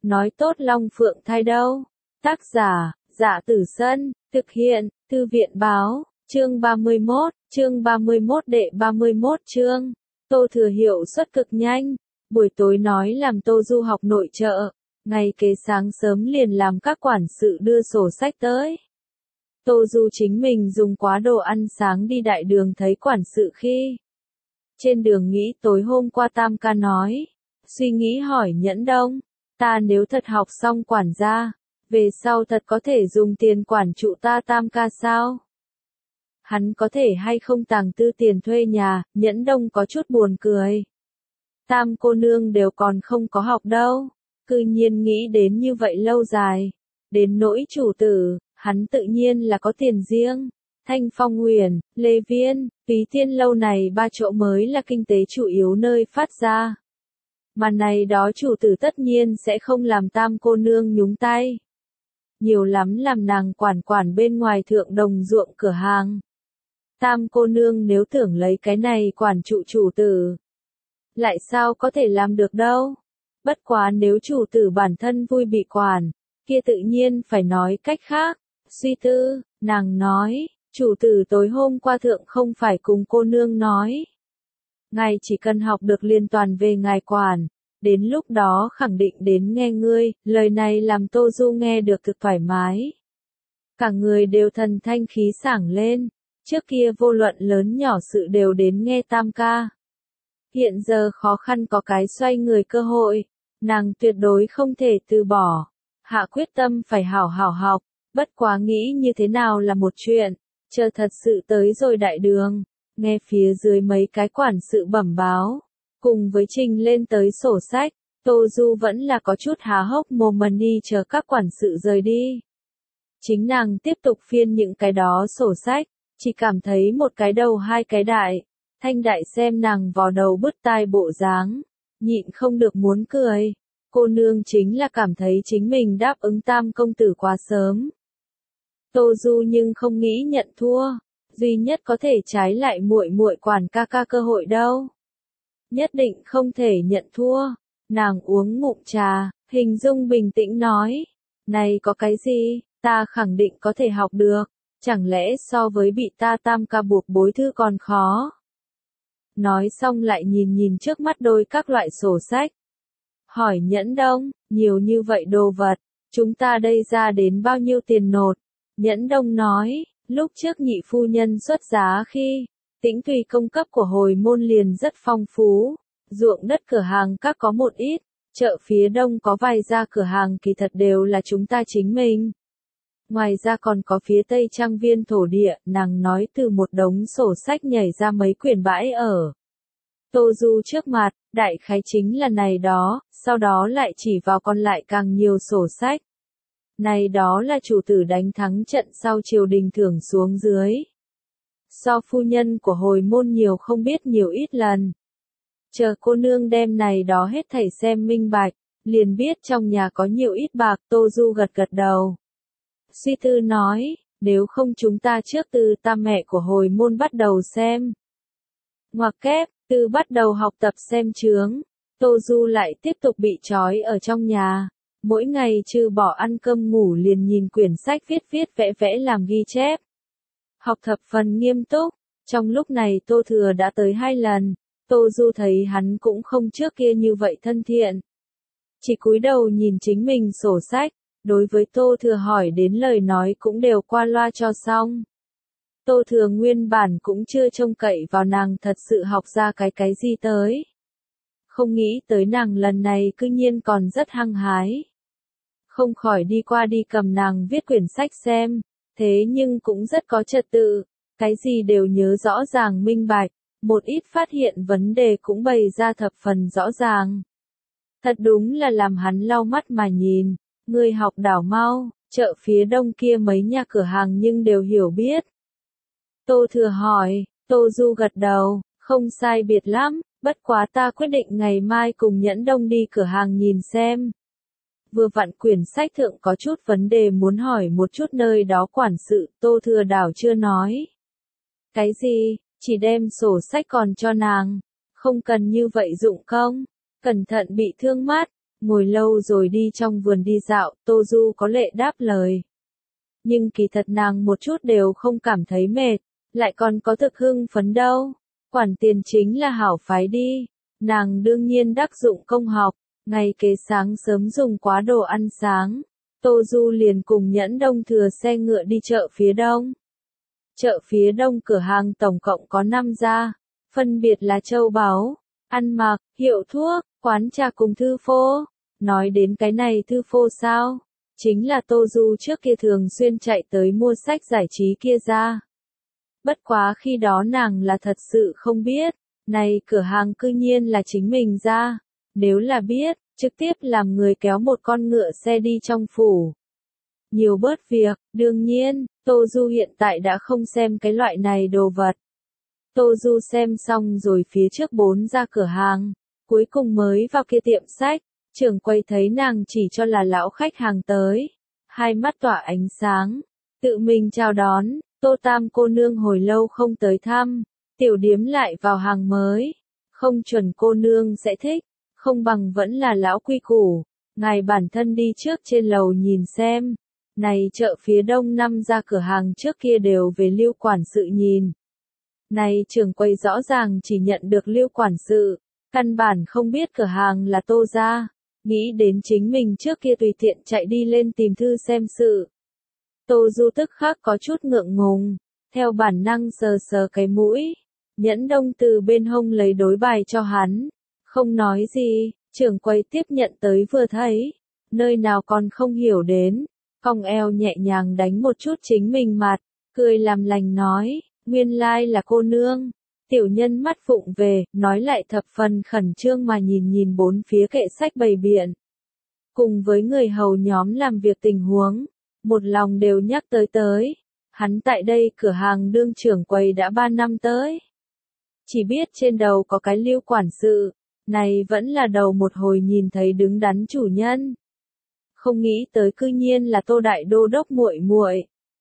nói tốt Long Phượng thai đâu. Tác giả, Dạ Tử Sân, thực hiện, Thư viện báo, chương 31 đệ 31 chương. Tô Thừa hiệu suất cực nhanh, buổi tối nói làm Tô Du học nội trợ, ngày kế sáng sớm liền làm các quản sự đưa sổ sách tới. Tô Du chính mình dùng quá đồ ăn sáng đi đại đường thấy quản sự khi. Trên đường nghĩ tối hôm qua Tam ca nói, suy nghĩ hỏi Nhẫn Đông, ta nếu thật học xong quản gia, về sau thật có thể dùng tiền quản trụ ta Tam ca sao? Hắn có thể hay không tàng tư tiền thuê nhà, Nhẫn Đông có chút buồn cười. Tam cô nương đều còn không có học đâu, cư nhiên nghĩ đến như vậy lâu dài. Đến nỗi chủ tử, hắn tự nhiên là có tiền riêng. Thanh Phong Huyền, Lê Viên, Túy Tiên lâu này ba chỗ mới là kinh tế chủ yếu nơi phát ra. Mà này đó chủ tử tất nhiên sẽ không làm Tam cô nương nhúng tay. Nhiều lắm làm nàng quản bên ngoài thượng đồng ruộng cửa hàng. Tam cô nương nếu tưởng lấy cái này quản trụ chủ tử, lại sao có thể làm được đâu. Bất quá nếu chủ tử bản thân vui bị quản, kia tự nhiên phải nói cách khác. Suy tư, nàng nói, chủ tử tối hôm qua thượng không phải cùng cô nương nói. Ngài chỉ cần học được liên toàn về ngài quản, đến lúc đó khẳng định đến nghe ngươi, lời này làm Tô Du nghe được cực thoải mái. Cả người đều thần thanh khí sảng lên, trước kia vô luận lớn nhỏ sự đều đến nghe Tam ca. Hiện giờ khó khăn có cái xoay người cơ hội, nàng tuyệt đối không thể từ bỏ, hạ quyết tâm phải hảo học, bất quá nghĩ như thế nào là một chuyện, chờ thật sự tới rồi đại đường, nghe phía dưới mấy cái quản sự bẩm báo, cùng với trình lên tới sổ sách, Tô Du vẫn là có chút há hốc mồm mà đi chờ các quản sự rời đi. Chính nàng tiếp tục phiên những cái đó sổ sách, chỉ cảm thấy một cái đầu hai cái đại. Thanh đại xem nàng vò đầu bứt tai bộ dáng, nhịn không được muốn cười. Cô nương chính là cảm thấy chính mình đáp ứng Tam công tử quá sớm. Tô Du nhưng không nghĩ nhận thua, duy nhất có thể trái lại muội quản ca ca cơ hội đâu. Nhất định không thể nhận thua. Nàng uống ngụm trà, hình dung bình tĩnh nói, này có cái gì, ta khẳng định có thể học được, chẳng lẽ so với bị ta Tam ca buộc bối thư còn khó. Nói xong lại nhìn trước mắt đôi các loại sổ sách. Hỏi Nhẫn Đông, nhiều như vậy đồ vật, chúng ta đây ra đến bao nhiêu tiền nộp? Nhẫn Đông nói, lúc trước nhị phu nhân xuất giá khi, Tĩnh Tùy công cấp của hồi môn liền rất phong phú, ruộng đất cửa hàng các có một ít, chợ phía đông có vài gia cửa hàng kỳ thật đều là chúng ta chính mình. Ngoài ra còn có phía tây trang viên thổ địa, nàng nói từ một đống sổ sách nhảy ra mấy quyển bãi ở. Tô Du trước mặt, đại khái chính là này đó, sau đó lại chỉ vào còn lại càng nhiều sổ sách. Này đó là chủ tử đánh thắng trận sau triều đình thưởng xuống dưới. So phu nhân của hồi môn nhiều không biết nhiều ít lần. Chờ cô nương đem này đó hết thảy xem minh bạch, liền biết trong nhà có nhiều ít bạc. Tô Du gật đầu. Suy tư nói, nếu không chúng ta trước từ tam mẹ của hồi môn bắt đầu xem. Ngoặc kép, từ bắt đầu học tập xem chướng, Tô Du lại tiếp tục bị trói ở trong nhà. Mỗi ngày trừ bỏ ăn cơm ngủ liền nhìn quyển sách viết vẽ làm ghi chép. Học thập phần nghiêm túc, trong lúc này Tô Thừa đã tới 2 lần, Tô Du thấy hắn cũng không trước kia như vậy thân thiện. Chỉ cúi đầu nhìn chính mình sổ sách, đối với Tô Thừa hỏi đến lời nói cũng đều qua loa cho xong. Tô Thừa nguyên bản cũng chưa trông cậy vào nàng thật sự học ra cái gì tới. Không nghĩ tới nàng lần này cư nhiên còn rất hăng hái. Không khỏi đi qua đi cầm nàng viết quyển sách xem, thế nhưng cũng rất có trật tự, cái gì đều nhớ rõ ràng minh bạch, một ít phát hiện vấn đề cũng bày ra thập phần rõ ràng. Thật đúng là làm hắn lau mắt mà nhìn, người học đảo mau, chợ phía đông kia mấy nhà cửa hàng nhưng đều hiểu biết. Tô Thừa hỏi, Tô Du gật đầu, không sai biệt lắm, bất quá ta quyết định ngày mai cùng Nhẫn Đông đi cửa hàng nhìn xem. Vừa vặn quyển sách thượng có chút vấn đề muốn hỏi một chút nơi đó quản sự, Tô Thừa đảo chưa nói. Cái gì, chỉ đem sổ sách còn cho nàng, không cần như vậy dụng công, cẩn thận bị thương mắt, ngồi lâu rồi đi trong vườn đi dạo, Tô Du có lệ đáp lời. Nhưng kỳ thật nàng một chút đều không cảm thấy mệt, lại còn có thực hưng phấn đâu. Quản tiền chính là hảo phái đi, nàng đương nhiên đắc dụng công học, ngày kế sáng sớm dùng quá đồ ăn sáng. Tô Du liền cùng Nhẫn Đông thừa xe ngựa đi chợ phía đông. Chợ phía đông cửa hàng tổng cộng có 5 gia, phân biệt là châu báu, ăn mặc, hiệu thuốc, quán trà cùng thư phô. Nói đến cái này thư phô sao? Chính là Tô Du trước kia thường xuyên chạy tới mua sách giải trí kia ra. Bất quá khi đó nàng là thật sự không biết, này cửa hàng cư nhiên là chính mình ra. Nếu là biết, trực tiếp làm người kéo một con ngựa xe đi trong phủ. Nhiều bớt việc, đương nhiên, Tô Du hiện tại đã không xem cái loại này đồ vật. Tô Du xem xong rồi phía trước 4 ra cửa hàng, cuối cùng mới vào kia tiệm sách, trưởng quầy thấy nàng chỉ cho là lão khách hàng tới. Hai mắt tỏa ánh sáng, tự mình chào đón, Tô Tam cô nương hồi lâu không tới thăm, tiểu điếm lại vào hàng mới, không chuẩn cô nương sẽ thích, không bằng vẫn là lão quy củ, ngài bản thân đi trước trên lầu nhìn xem. Này chợ phía đông 5 ra cửa hàng trước kia đều về Lưu quản sự nhìn. Này trưởng quầy rõ ràng chỉ nhận được Lưu quản sự, căn bản không biết cửa hàng là Tô gia, nghĩ đến chính mình trước kia tùy tiện chạy đi lên tìm thư xem sự. Tô Du tức khắc có chút ngượng ngùng, theo bản năng sờ sờ cái mũi, Nhẫn Đông từ bên hông lấy đối bài cho hắn, không nói gì, trưởng quầy tiếp nhận tới vừa thấy, nơi nào còn không hiểu đến. Cong eo nhẹ nhàng đánh một chút chính mình mặt, cười làm lành nói, nguyên lai là cô nương. Tiểu nhân mắt phụng về, nói lại thập phần khẩn trương mà nhìn nhìn bốn phía kệ sách bày biện. Cùng với người hầu nhóm làm việc tình huống, một lòng đều nhắc tới. Hắn tại đây cửa hàng đương trưởng quầy đã 3 năm tới. Chỉ biết trên đầu có cái Lưu quản sự, này vẫn là đầu một hồi nhìn thấy đứng đắn chủ nhân. Không nghĩ tới cư nhiên là Tô đại đô đốc muội muội.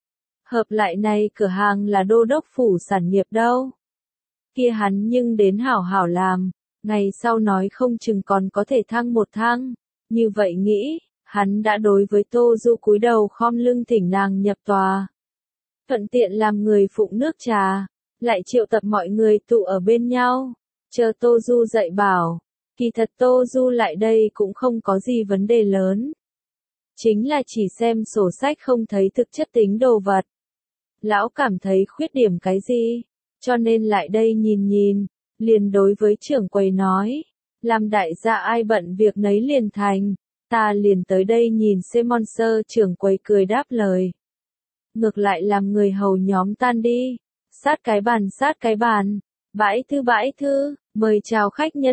Hợp lại này cửa hàng là đô đốc phủ sản nghiệp đâu. Kia hắn nhưng đến hảo hảo làm, ngày sau nói không chừng còn có thể thăng một thăng. Như vậy nghĩ, hắn đã đối với Tô Du cúi đầu khom lưng thỉnh nàng nhập tòa. Thuận tiện làm người phụng nước trà, lại triệu tập mọi người tụ ở bên nhau, chờ Tô Du dạy bảo. Kỳ thật Tô Du lại đây cũng không có gì vấn đề lớn. Chính là chỉ xem sổ sách không thấy thực chất tính đồ vật. Lão cảm thấy khuyết điểm cái gì, cho nên lại đây nhìn, liền đối với trưởng quầy nói, làm đại gia ai bận việc nấy liền thành, ta liền tới đây nhìn xem Monster. Trưởng quầy cười đáp lời. Ngược lại làm người hầu nhóm tan đi, sát cái bàn, bãi thư, mời chào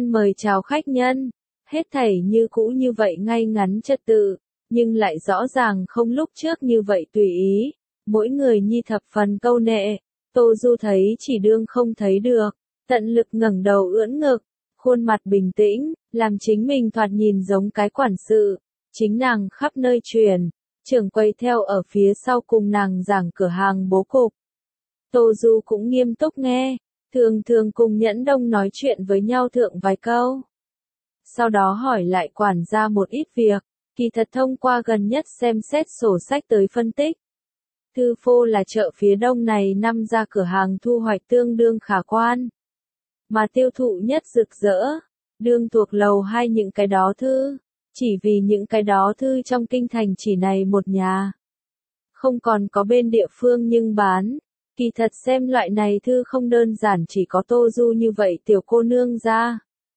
khách nhân, hết thảy như cũ như vậy ngay ngắn trật tự. Nhưng lại rõ ràng không lúc trước như vậy tùy ý, mỗi người nhi thập phần câu nệ. Tô Du thấy chỉ đương không thấy được, tận lực ngẩng đầu ưỡn ngực, khuôn mặt bình tĩnh, làm chính mình thoạt nhìn giống cái quản sự, chính nàng khắp nơi truyền, trưởng quầy theo ở phía sau cùng nàng giảng cửa hàng bố cục. Tô Du cũng nghiêm túc nghe, thường cùng Nhẫn Đông nói chuyện với nhau thượng vài câu. Sau đó hỏi lại quản gia một ít việc. Kỳ thật thông qua gần nhất xem xét sổ sách tới phân tích. Thư phô là chợ phía đông này 5 ra cửa hàng thu hoạch tương đương khả quan. Mà tiêu thụ nhất rực rỡ, đương thuộc lầu 2 những cái đó thư. Chỉ vì những cái đó thư trong kinh thành chỉ này một nhà. Không còn có bên địa phương nhưng bán. Kỳ thật xem loại này thư không đơn giản chỉ có Tô Du như vậy tiểu cô nương ra.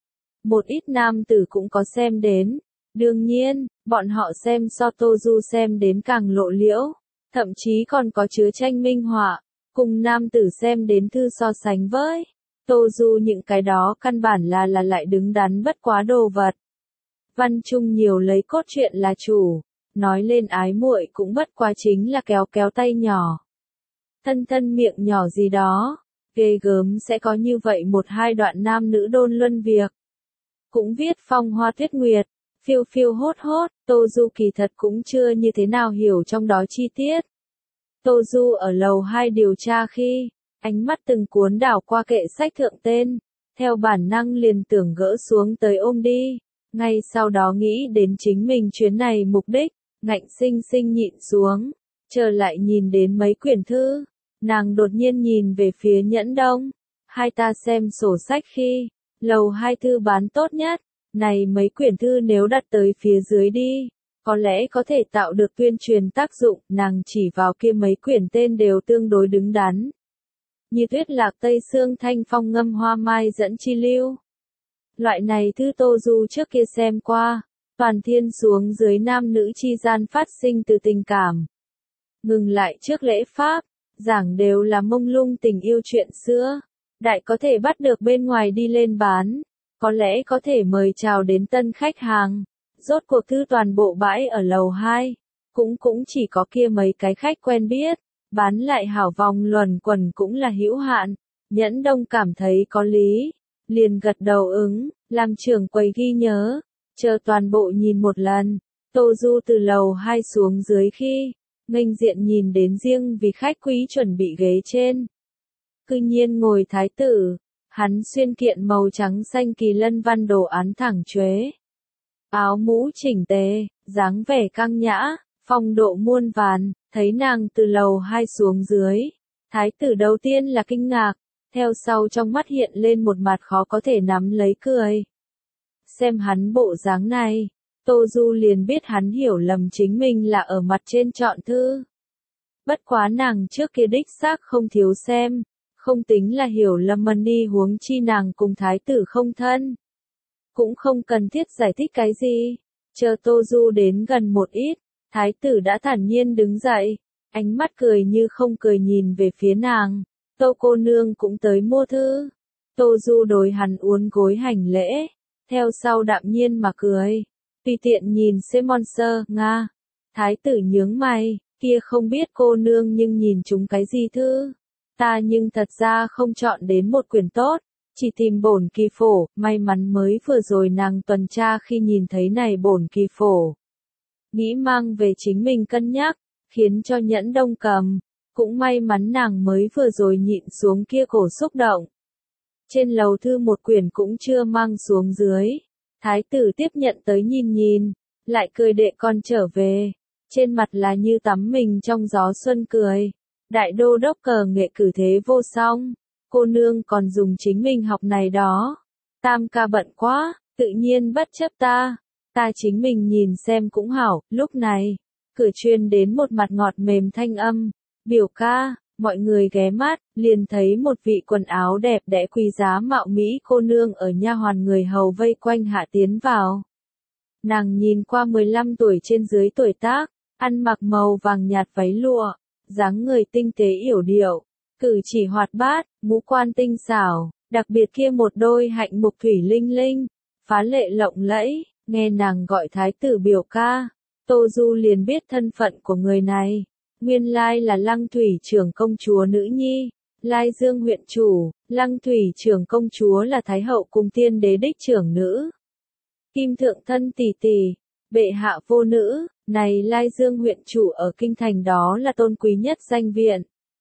Một ít nam tử cũng có xem đến. Đương nhiên, bọn họ xem so Tô Du xem đến càng lộ liễu, thậm chí còn có chứa tranh minh họa, cùng nam tử xem đến thư so sánh với. Tô Du những cái đó căn bản là lại đứng đắn bất quá đồ vật. Văn chung nhiều lấy cốt truyện là chủ, nói lên ái muội cũng bất quá chính là kéo tay nhỏ. Thân miệng nhỏ gì đó, ghê gớm sẽ có như vậy một hai đoạn nam nữ đôn luân việc. Cũng viết phong hoa tuyết nguyệt. Phiêu hốt, Tô Du kỳ thật cũng chưa như thế nào hiểu trong đó chi tiết. Tô Du ở lầu 2 điều tra khi, ánh mắt từng cuốn đảo qua kệ sách thượng tên, theo bản năng liền tưởng gỡ xuống tới ôm đi, Ngay sau đó nghĩ đến chính mình chuyến này mục đích, ngạnh sinh sinh nhịn xuống, trở lại nhìn đến mấy quyển thư, nàng đột nhiên nhìn về phía Nhẫn Đông, hai ta xem sổ sách khi, lầu 2 thư bán tốt nhất, này mấy quyển thư nếu đặt tới phía dưới đi, có lẽ có thể tạo được tuyên truyền tác dụng, nàng chỉ vào kia mấy quyển tên đều tương đối đứng đắn. Như Tuyết Lạc Tây Sương Thanh Phong Ngâm Hoa Mai Dẫn Chi Lưu. Loại này thư Tô Du trước kia xem qua, toàn thiên xuống dưới nam nữ chi gian phát sinh từ tình cảm. Ngừng lại trước lễ pháp, giảng đều là mông lung tình yêu chuyện xưa, đại có thể bắt được bên ngoài đi lên bán, có lẽ có thể mời chào đến tân khách hàng. Rốt cuộc thư toàn bộ bãi ở lầu 2, cũng chỉ có kia mấy cái khách quen biết, bán lại hảo vòng luẩn quẩn cũng là hữu hạn. Nhẫn Đông cảm thấy có lý, liền gật đầu ứng, làm trưởng quầy ghi nhớ, chờ toàn bộ nhìn một lần. Tô Du từ lầu 2 xuống dưới khi, nghênh diện nhìn đến riêng vì khách quý chuẩn bị ghế trên. Cư nhiên ngồi thái tử, hắn xuyên kiện màu trắng xanh kỳ lân văn đồ án thẳng chuế. Áo mũ chỉnh tề, dáng vẻ căng nhã, phong độ muôn vàn, thấy nàng từ lầu 2 xuống dưới. Thái tử đầu tiên là kinh ngạc, theo sau trong mắt hiện lên một mặt khó có thể nắm lấy cười. Xem hắn bộ dáng này, Tô Du liền biết hắn hiểu lầm chính mình là ở mặt trên chọn thư. Bất quá nàng trước kia đích xác không thiếu xem, không tính là hiểu lầm mani huống chi nàng cùng thái tử không thân. Cũng không cần thiết giải thích cái gì, chờ Tô Du đến gần một ít, thái tử đã thản nhiên đứng dậy, ánh mắt cười như không cười nhìn về phía nàng. Tô cô nương cũng tới mua thư. Tô Du đối hắn uốn gối hành lễ, theo sau đạm nhiên mà cười, tùy tiện nhìn Monster, Nga. Thái tử nhướng mày, kia không biết cô nương nhưng nhìn chúng cái gì thư. Ta nhưng thật ra không chọn đến một quyển tốt, chỉ tìm bổn kỳ phổ, may mắn mới vừa rồi nàng tuần tra khi nhìn thấy này bổn kỳ phổ. Nghĩ mang về chính mình cân nhắc, khiến cho Nhẫn Đông cầm, cũng may mắn nàng mới vừa rồi nhịn xuống kia cổ xúc động. Trên lầu thư một quyển cũng chưa mang xuống dưới, thái tử tiếp nhận tới nhìn nhìn, lại cười đệ con trở về, trên mặt là như tắm mình trong gió xuân cười. Đại đô đốc cờ nghệ cử thế vô song, cô nương còn dùng chính mình học này đó. Tam ca bận quá, tự nhiên bất chấp ta chính mình nhìn xem cũng hảo. Lúc này, cửa truyền đến một mặt ngọt mềm thanh âm, biểu ca, mọi người ghé mắt, liền thấy một vị quần áo đẹp đẽ quý giá mạo mỹ cô nương ở nha hoàn người hầu vây quanh hạ tiến vào. Nàng nhìn qua 15 tuổi trên dưới tuổi tác, ăn mặc màu vàng nhạt váy lụa, dáng người tinh tế yểu điệu, cử chỉ hoạt bát, ngũ quan tinh xảo, đặc biệt kia một đôi hạnh mục thủy linh linh, phá lệ lộng lẫy. Nghe nàng gọi thái tử biểu ca, Tô Du liền biết thân phận của người này, nguyên lai là Lăng Thủy trưởng công chúa nữ nhi, Lai Dương huyện chủ. Lăng Thủy trưởng công chúa là thái hậu cùng tiên đế đích trưởng nữ. Kim thượng thân tỷ tỷ, bệ hạ vô nữ, này Lai Dương huyện chủ ở kinh thành đó là tôn quý nhất danh viện.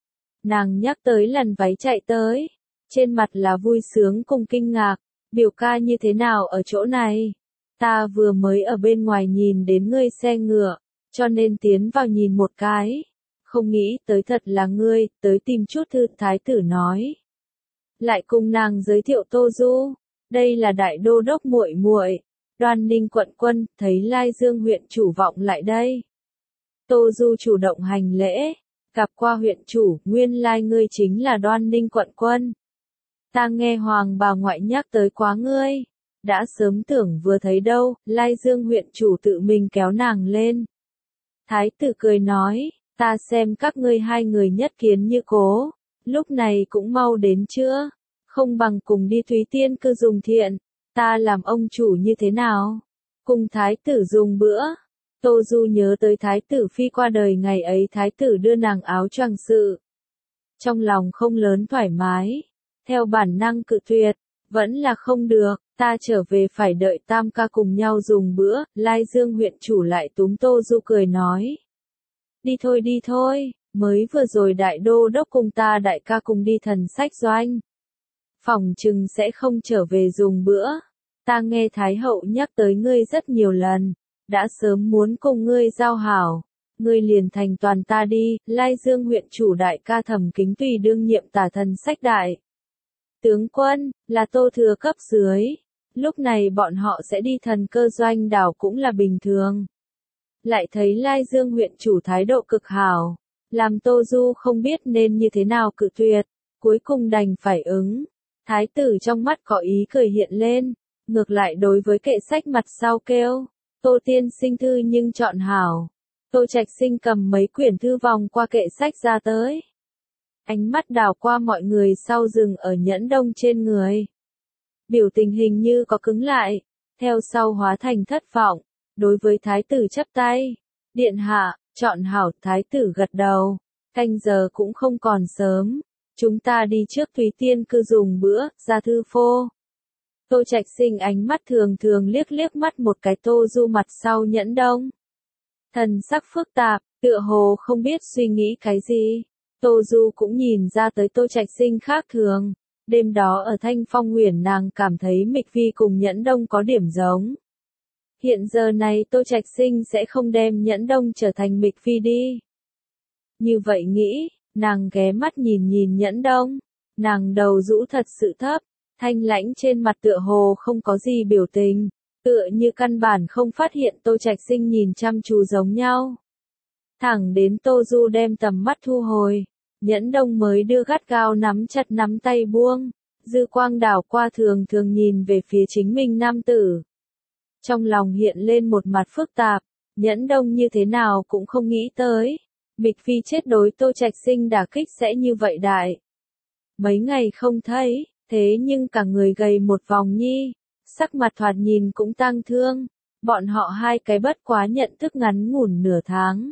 Nàng nhắc tới lần váy chạy tới, trên mặt là vui sướng cùng kinh ngạc, biểu ca như thế nào ở chỗ này? Ta vừa mới ở bên ngoài nhìn đến ngươi xe ngựa, cho nên tiến vào nhìn một cái. Không nghĩ tới thật là ngươi, tới tìm chút thư, thái tử nói. Lại cùng nàng giới thiệu Tô Du, đây là đại đô đốc muội muội, Đoan Ninh quận quân, thấy Lai Dương huyện chủ vọng lại đây. Tô Du chủ động hành lễ, gặp qua huyện chủ, nguyên lai ngươi chính là Đoan Ninh quận quân. Ta nghe hoàng bà ngoại nhắc tới quá ngươi. Đã sớm tưởng vừa thấy đâu, Lai Dương huyện chủ tự mình kéo nàng lên. Thái tử cười nói, ta xem các ngươi hai người nhất kiến như cố, lúc này cũng mau đến chưa, không bằng cùng đi Thúy Tiên cư dùng thiện, ta làm ông chủ như thế nào, cùng thái tử dùng bữa. Tô Du nhớ tới thái tử phi qua đời ngày ấy thái tử đưa nàng áo choàng sự. Trong lòng không lớn thoải mái, theo bản năng cự tuyệt, vẫn là không được. Ta trở về phải đợi tam ca cùng nhau dùng bữa, Lai Dương huyện chủ lại túm Tô Du cười nói. Đi thôi, mới vừa rồi đại đô đốc cùng ta đại ca cùng đi thần sách doanh. Phòng chừng sẽ không trở về dùng bữa. Ta nghe Thái hậu nhắc tới ngươi rất nhiều lần, đã sớm muốn cùng ngươi giao hảo. Ngươi liền thành toàn ta đi, Lai Dương huyện chủ đại ca Thẩm Kính tùy đương nhiệm tả thần sách đại. Tướng quân, là Tô Thừa cấp dưới. Lúc này bọn họ sẽ đi Thần Cơ doanh đảo cũng là bình thường. Lại thấy Lai Dương huyện chủ thái độ cực hảo, làm Tô Du không biết nên như thế nào cự tuyệt, cuối cùng đành phải ứng. Thái tử trong mắt có ý cười hiện lên, ngược lại đối với kệ sách mặt sau kêu, Tô tiên sinh thư nhưng chọn hảo. Tô Trạch Sinh cầm mấy quyển thư vòng qua kệ sách ra tới. Ánh mắt đảo qua mọi người sau dừng ở Nhẫn Đông trên người. Biểu tình hình như có cứng lại, theo sau hóa thành thất vọng, đối với thái tử chắp tay. Điện hạ, chọn hảo, thái tử gật đầu, canh giờ cũng không còn sớm. Chúng ta đi trước Thúy Tiên cư dùng bữa, ra thư phô. Tô Trạch Sinh ánh mắt thường thường liếc liếc mắt một cái Tô Du mặt sau Nhẫn Đông. Thần sắc phức tạp, tựa hồ không biết suy nghĩ cái gì. Tô Du cũng nhìn ra tới Tô Trạch Sinh khác thường. Đêm đó ở Thanh Phong Huyền nàng cảm thấy Mịch Phi cùng Nhẫn Đông có điểm giống. Hiện giờ này Tô Trạch Sinh sẽ không đem Nhẫn Đông trở thành Mịch Phi đi. Như vậy nghĩ, nàng ghé mắt nhìn nhìn Nhẫn Đông. Nàng đầu rũ thật sự thấp, thanh lãnh trên mặt tựa hồ không có gì biểu tình. Tựa như căn bản không phát hiện Tô Trạch Sinh nhìn chăm chú giống nhau. Thẳng đến Tô Du đem tầm mắt thu hồi, Nhẫn Đông mới đưa gắt gao nắm chặt nắm tay buông, dư quang đảo qua thường thường nhìn về phía chính mình nam tử. Trong lòng hiện lên một mặt phức tạp, Nhẫn Đông như thế nào cũng không nghĩ tới, Mịch Phi chết đối Tô Trạch Sinh đả kích sẽ như vậy đại. Mấy ngày không thấy, thế nhưng cả người gầy một vòng nhi. Sắc mặt thoạt nhìn cũng tang thương, bọn họ hai cái bất quá nhận thức ngắn ngủn nửa tháng.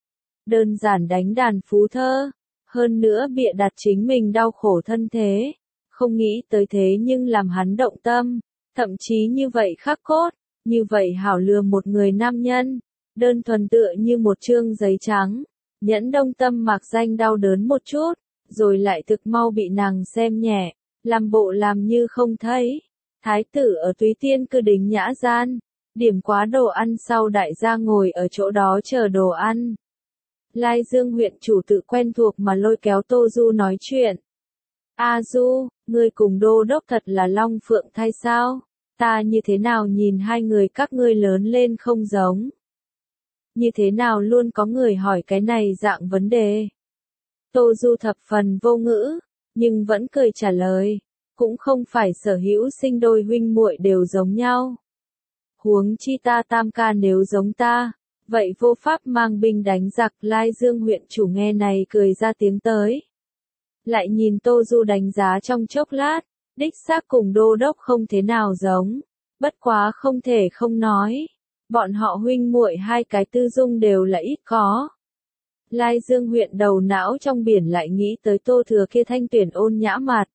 Đơn giản đánh đàn phú thơ, hơn nữa bịa đặt chính mình đau khổ thân thế, không nghĩ tới thế nhưng làm hắn động tâm, thậm chí như vậy khắc cốt, như vậy hảo lừa một người nam nhân, đơn thuần tựa như một trương giấy trắng, Nhẫn Đông tâm mạc danh đau đớn một chút, rồi lại thực mau bị nàng xem nhẹ, làm bộ làm như không thấy. Thái tử ở Túy Tiên cư đính nhã gian, điểm quá đồ ăn sau đại gia ngồi ở chỗ đó chờ đồ ăn. Lai Dương huyện chủ tự quen thuộc mà lôi kéo Tô Du nói chuyện. A Du, ngươi cùng đô đốc thật là long phượng thai sao? Ta như thế nào nhìn hai người các ngươi lớn lên không giống? Như thế nào luôn có người hỏi cái này dạng vấn đề? Tô Du thập phần vô ngữ, nhưng vẫn cười trả lời. Cũng không phải sở hữu sinh đôi huynh muội đều giống nhau. Huống chi ta tam ca nếu giống ta, vậy vô pháp mang binh đánh giặc. Lai Dương huyện chủ nghe này cười ra tiếng tới. Lại nhìn Tô Du đánh giá trong chốc lát, đích xác cùng đô đốc không thế nào giống, bất quá không thể không nói. Bọn họ huynh muội hai cái tư dung đều là ít có. Lai Dương huyện đầu não trong biển lại nghĩ tới Tô Thừa kia thanh tuyển ôn nhã mặt.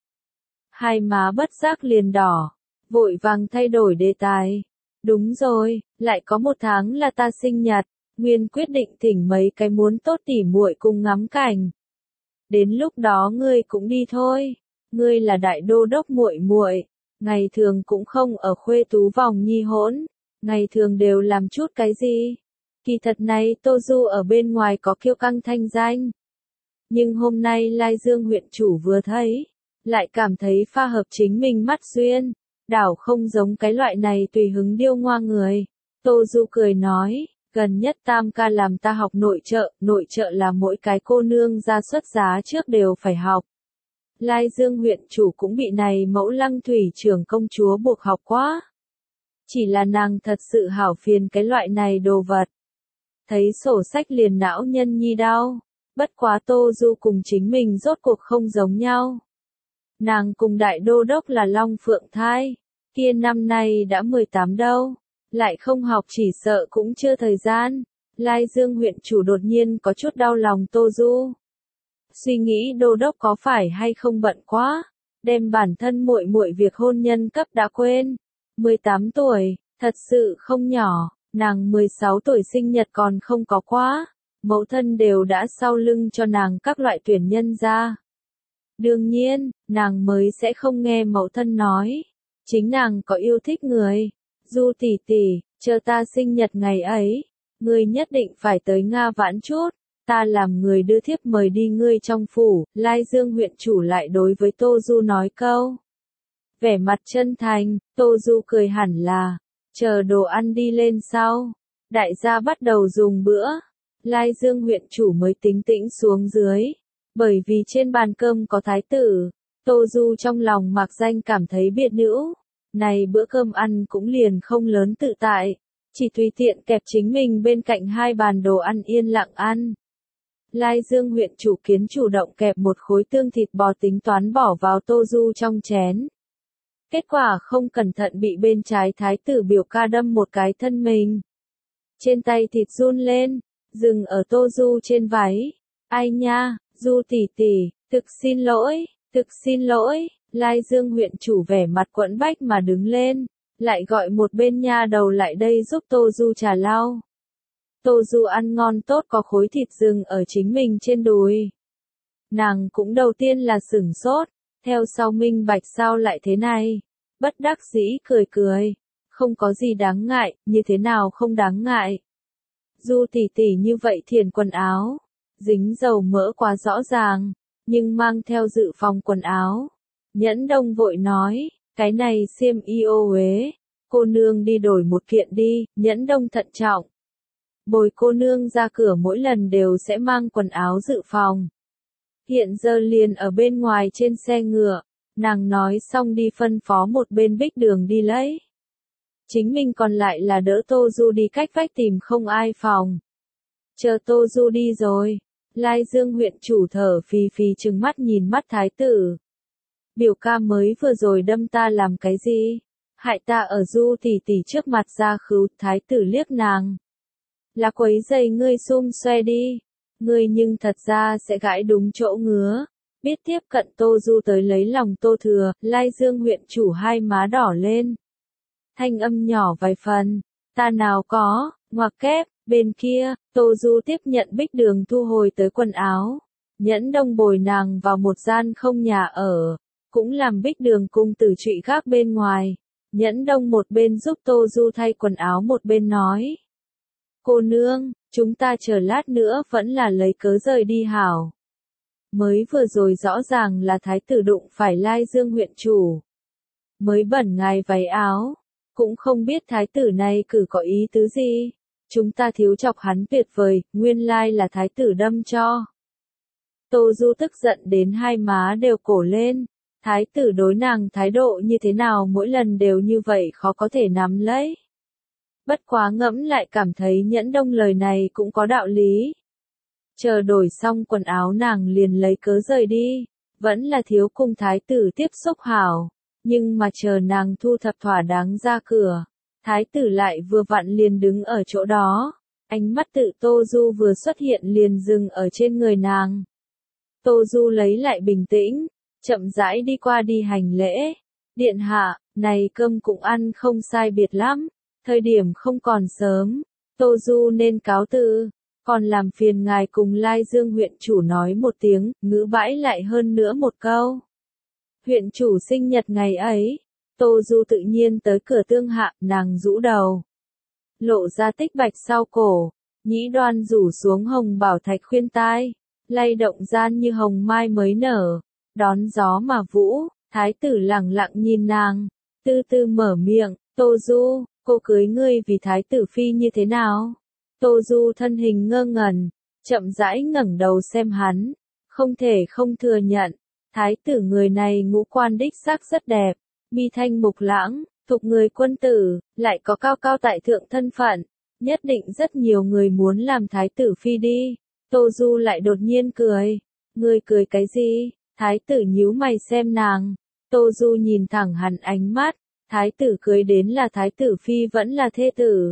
Hai má bất giác liền đỏ, vội vàng thay đổi đề tài. Đúng rồi, lại có một tháng là ta sinh nhật, Nguyên quyết định thỉnh mấy cái muốn tốt tỉ muội cùng ngắm cảnh. Đến lúc đó ngươi cũng đi thôi, ngươi là đại đô đốc muội muội, ngày thường cũng không ở khuê tú vòng nhi hỗn, ngày thường đều làm chút cái gì. Kỳ thật này Tô Du ở bên ngoài có kiêu căng thanh danh. Nhưng hôm nay Lai Dương huyện chủ vừa thấy, lại cảm thấy pha hợp chính mình mắt duyên, đảo không giống cái loại này tùy hứng điêu ngoa người. Tô Du cười nói, gần nhất tam ca làm ta học nội trợ là mỗi cái cô nương ra xuất giá trước đều phải học. Lai Dương huyện chủ cũng bị này mẫu Lăng thủy trưởng công chúa buộc học quá. Chỉ là nàng thật sự hảo phiền cái loại này đồ vật. Thấy sổ sách liền não nhân nhi đau, bất quá Tô Du cùng chính mình rốt cuộc không giống nhau. Nàng cùng đại đô đốc là long phượng thai, kia năm nay đã 18 đâu, lại không học chỉ sợ cũng chưa thời gian. Lai Dương huyện chủ đột nhiên có chút đau lòng Tô Du. Suy nghĩ đô đốc có phải hay không bận quá, đem bản thân muội muội việc hôn nhân cấp đã quên. 18 tuổi, thật sự không nhỏ, nàng 16 tuổi sinh nhật còn không có quá, mẫu thân đều đã sau lưng cho nàng các loại tuyển nhân ra. Đương nhiên, nàng mới sẽ không nghe mẫu thân nói. Chính nàng có yêu thích người. Du tỷ tỷ, chờ ta sinh nhật ngày ấy, ngươi nhất định phải tới Nga vãn chút, ta làm người đưa thiếp mời đi ngươi trong phủ. Lai Dương huyện chủ lại đối với Tô Du nói câu. Vẻ mặt chân thành, Tô Du cười hẳn là, chờ đồ ăn đi lên sau. Đại gia bắt đầu dùng bữa, Lai Dương huyện chủ mới tính tĩnh xuống dưới, bởi vì trên bàn cơm có thái tử. Tô Du trong lòng mạc danh cảm thấy biệt nữ, này bữa cơm ăn cũng liền không lớn tự tại, chỉ tùy tiện kẹp chính mình bên cạnh hai bàn đồ ăn yên lặng ăn. Lai Dương huyện chủ kiến chủ động kẹp một khối tương thịt bò tính toán bỏ vào Tô Du trong chén. Kết quả không cẩn thận bị bên trái thái tử biểu ca đâm một cái thân mình. Trên tay thịt run lên, dừng ở Tô Du trên váy. Ai nha, Du tỷ tỷ, thực xin lỗi, Lai Dương huyện chủ vẻ mặt quẫn bách mà đứng lên, lại gọi một bên nha đầu lại đây giúp Tô Du trà lau. Tô Du ăn ngon tốt có khối thịt dừng ở chính mình trên đùi. Nàng cũng đầu tiên là sửng sốt, theo sau minh bạch sao lại thế này, bất đắc dĩ cười cười, không có gì đáng ngại, như thế nào không đáng ngại. Du tỷ tỷ như vậy thiền quần áo, dính dầu mỡ quá rõ ràng, nhưng mang theo dự phòng quần áo. Nhẫn Đông vội nói, cái này xiêm y ô uế, cô nương đi đổi một kiện đi. Nhẫn Đông thận trọng. Bồi cô nương ra cửa mỗi lần đều sẽ mang quần áo dự phòng. Hiện giờ liền ở bên ngoài trên xe ngựa, nàng nói xong đi phân phó một bên Bích Đường đi lấy. Chính mình còn lại là đỡ Tô Du đi cách vách tìm không ai phòng. Chờ Tô Du đi rồi, Lai Dương huyện chủ thở phì phì trừng mắt nhìn mắt thái tử. Biểu ca mới vừa rồi đâm ta làm cái gì? Hại ta ở Du tỷ tỷ trước mặt ra khứu. Thái tử liếc nàng. Là quấy giày ngươi xum xoe đi. Ngươi nhưng thật ra sẽ gãi đúng chỗ ngứa. Biết tiếp cận Tô Du tới lấy lòng Tô Thừa, Lai Dương huyện chủ hai má đỏ lên. Thanh âm nhỏ vài phần. Ta nào có, ngoặc kép. Bên kia, Tô Du tiếp nhận Bích Đường thu hồi tới quần áo. Nhẫn Đông bồi nàng vào một gian không nhà ở, cũng làm Bích Đường cung tử trụy gác bên ngoài. Nhẫn Đông một bên giúp Tô Du thay quần áo một bên nói. Cô nương, chúng ta chờ lát nữa vẫn là lấy cớ rời đi hảo. Mới vừa rồi rõ ràng là thái tử đụng phải Lai Dương huyện chủ. Mới bẩn ngài váy áo, cũng không biết thái tử này cử có ý tứ gì. Chúng ta thiếu chọc hắn tuyệt vời, nguyên lai là thái tử đâm cho. Tô Du tức giận đến hai má đều cổ lên. Thái tử đối nàng thái độ như thế nào mỗi lần đều như vậy khó có thể nắm lấy. Bất quá ngẫm lại cảm thấy Nhẫn Đông lời này cũng có đạo lý. Chờ đổi xong quần áo nàng liền lấy cớ rời đi. Vẫn là thiếu cùng thái tử tiếp xúc hảo. Nhưng mà chờ nàng thu thập thỏa đáng ra cửa. Thái tử lại vừa vặn liền đứng ở chỗ đó. Ánh mắt tự Tô Du vừa xuất hiện liền dừng ở trên người nàng. Tô Du lấy lại bình tĩnh, chậm rãi đi qua đi hành lễ. Điện hạ, này cơm cũng ăn không sai biệt lắm. Thời điểm không còn sớm. Tô Du nên cáo từ. Còn làm phiền ngài cùng Lai Dương huyện chủ nói một tiếng, ngữ bãi lại hơn nữa một câu. Huyện chủ sinh nhật ngày ấy. Tô Du tự nhiên tới cửa tương hạ, nàng rũ đầu. Lộ ra tích bạch sau cổ, nhĩ đoan rủ xuống hồng bảo thạch khuyên tai, lay động gian như hồng mai mới nở, đón gió mà vũ. Thái tử lẳng lặng nhìn nàng, từ từ mở miệng, Tô Du, cô cưới ngươi vì thái tử phi như thế nào? Tô Du thân hình ngơ ngẩn, chậm rãi ngẩng đầu xem hắn, không thể không thừa nhận, thái tử người này ngũ quan đích xác rất đẹp. Mi thanh mục lãng, thuộc người quân tử, lại có cao cao tại thượng thân phận, nhất định rất nhiều người muốn làm thái tử phi đi. Tô Du lại đột nhiên cười. Ngươi cười cái gì? Thái tử nhíu mày xem nàng. Tô Du nhìn thẳng hẳn ánh mắt. Thái tử cưới đến là thái tử phi vẫn là thê tử.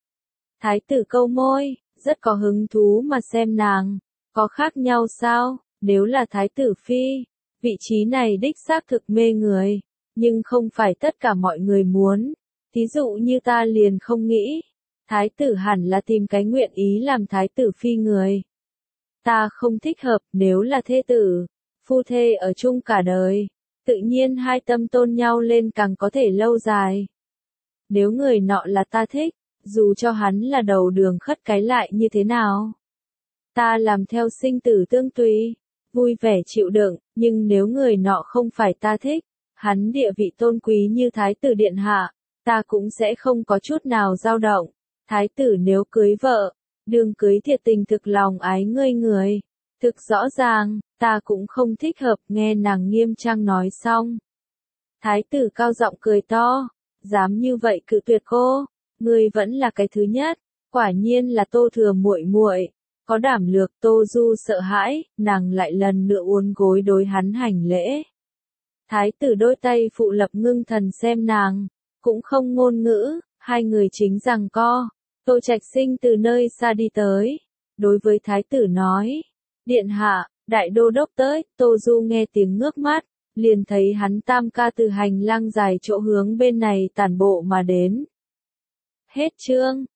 Thái tử câu môi, rất có hứng thú mà xem nàng. Có khác nhau sao? Nếu là thái tử phi, vị trí này đích xác thực mê người. Nhưng không phải tất cả mọi người muốn. Thí dụ như ta liền không nghĩ. Thái tử hẳn là tìm cái nguyện ý làm thái tử phi người. Ta không thích hợp nếu là thê tử. Phu thê ở chung cả đời. tự nhiên hai tâm tôn nhau lên càng có thể lâu dài. Nếu người nọ là ta thích, dù cho hắn là đầu đường khất cái lại như thế nào, ta làm theo sinh tử tương tùy, vui vẻ chịu đựng, nhưng nếu người nọ không phải ta thích, hắn địa vị tôn quý như thái tử điện hạ, ta cũng sẽ không có chút nào dao động. Thái tử nếu cưới vợ, đừng cưới thiệt tình thực lòng ái ngươi người. Thực rõ ràng, ta cũng không thích hợp, nghe nàng nghiêm trang nói xong. Thái tử cao giọng cười to, dám như vậy cự tuyệt cô, ngươi vẫn là cái thứ nhất, quả nhiên là Tô Thừa muội muội, có đảm lược. Tô Du sợ hãi, nàng lại lần nữa uốn gối đối hắn hành lễ. Thái tử đôi tay phụ lập ngưng thần xem nàng, cũng không ngôn ngữ, hai người chính giằng co. Tô Trạch Sinh từ nơi xa đi tới, đối với thái tử nói, điện hạ, đại đô đốc tới. Tô Du nghe tiếng ngước mắt, liền thấy hắn tam ca từ hành lang dài chỗ hướng bên này tản bộ mà đến. Hết chương.